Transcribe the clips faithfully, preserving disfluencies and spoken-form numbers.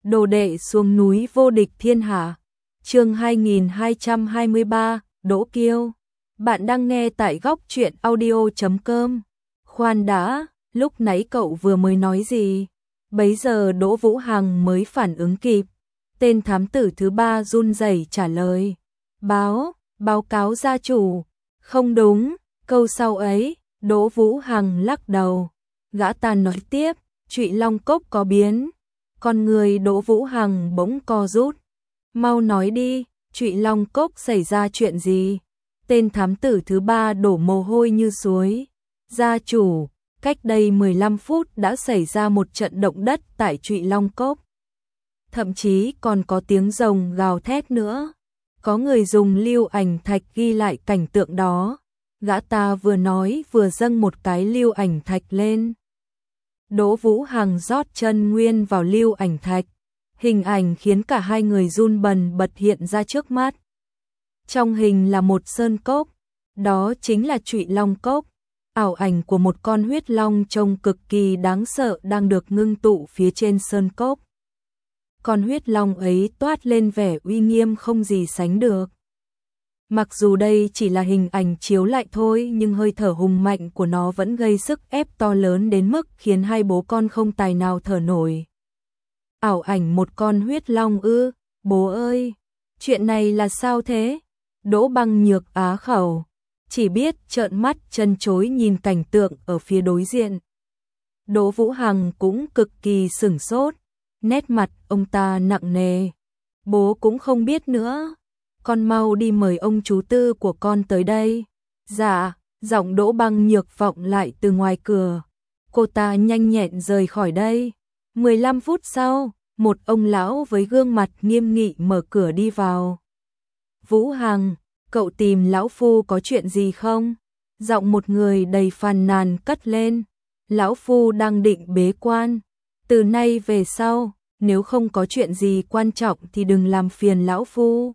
Đồ đệ xuống núi vô địch thiên hạ. Chương hai nghìn hai trăm hai mươi ba, Đỗ Kiêu. Bạn đang nghe tại góc truyện audio chấm com. Khoan đã, lúc nãy cậu vừa mới nói gì? Bấy giờ Đỗ Vũ Hằng mới phản ứng kịp. Tên thám tử thứ ba run rẩy trả lời. Báo, báo cáo gia chủ. Không đúng, câu sau ấy, Đỗ Vũ Hằng lắc đầu. Gã ta nói tiếp, Trụy Long Cốc có biến. Con người Đỗ Vũ Hằng bỗng co rút. Mau nói đi, Trụy Long Cốc xảy ra chuyện gì? Tên thám tử thứ ba đổ mồ hôi như suối. Gia chủ, cách đây mười lăm phút đã xảy ra một trận động đất tại Trụy Long Cốc. Thậm chí còn có tiếng rồng gào thét nữa. Có người dùng lưu ảnh thạch ghi lại cảnh tượng đó. Gã ta vừa nói vừa dâng một cái lưu ảnh thạch lên. Đỗ Vũ Hằng rót chân nguyên vào lưu ảnh thạch. Hình ảnh khiến cả hai người run bần bật hiện ra trước mắt. Trong hình là một sơn cốc, đó chính là Trụy Long Cốc. Ảo ảnh của một con huyết long trông cực kỳ đáng sợ đang được ngưng tụ phía trên sơn cốc. Con huyết long ấy toát lên vẻ uy nghiêm không gì sánh được. Mặc dù đây chỉ là hình ảnh chiếu lại thôi, nhưng hơi thở hùng mạnh của nó vẫn gây sức ép to lớn đến mức khiến hai bố con không tài nào thở nổi. Ảo ảnh một con huyết long ư? Bố ơi, chuyện này là sao thế? Đỗ Băng Nhược á khẩu, chỉ biết trợn mắt chân chối nhìn cảnh tượng ở phía đối diện. Đỗ Vũ Hằng cũng cực kỳ sửng sốt, nét mặt ông ta nặng nề. Bố cũng không biết nữa. Con mau đi mời ông chú tư của con tới đây. Dạ, giọng Đỗ Băng Nhược vọng lại từ ngoài cửa. Cô ta nhanh nhẹn rời khỏi đây. mười lăm phút sau, một ông lão với gương mặt nghiêm nghị mở cửa đi vào. Vũ Hằng, cậu tìm lão phu có chuyện gì không? Giọng một người đầy phàn nàn cất lên. Lão phu đang định bế quan. Từ nay về sau, nếu không có chuyện gì quan trọng thì đừng làm phiền lão phu.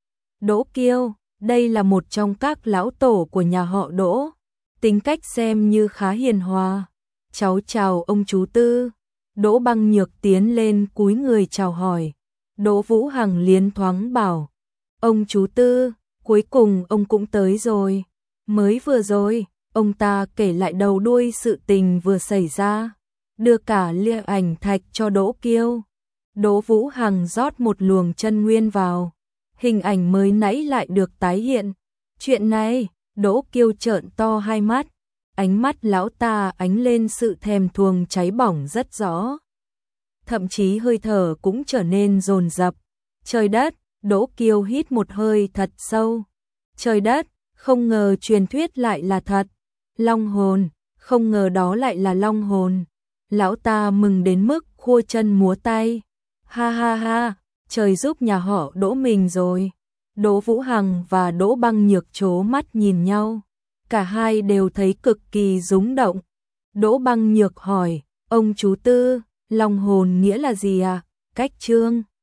Đỗ Kiêu, đây là một trong các lão tổ của nhà họ Đỗ, tính cách xem như khá hiền hòa. Cháu chào ông chú tư. Đỗ Băng Nhược tiến lên cúi người chào hỏi. Đỗ Vũ Hằng liến thoáng bảo, ông chú tư, cuối cùng ông cũng tới rồi. Mới vừa rồi, ông ta kể lại đầu đuôi sự tình vừa xảy ra, đưa cả lưu ảnh thạch cho Đỗ Kiêu. Đỗ Vũ Hằng rót một luồng chân nguyên vào. Hình ảnh mới nãy lại được tái hiện. Chuyện này, Đỗ Kiêu trợn to hai mắt. Ánh mắt lão ta ánh lên sự thèm thuồng cháy bỏng rất rõ. Thậm chí hơi thở cũng trở nên dồn dập. Trời đất, Đỗ Kiêu hít một hơi thật sâu. Trời đất, không ngờ truyền thuyết lại là thật. Long hồn, không ngờ đó lại là long hồn. Lão ta mừng đến mức khua chân múa tay. Ha ha ha, trời giúp nhà họ Đỗ mình rồi. Đỗ Vũ Hằng và Đỗ Băng Nhược trố mắt nhìn nhau. Cả hai đều thấy cực kỳ rúng động. Đỗ Băng Nhược hỏi, ông chú tư, long hồn nghĩa là gì à? Cách chương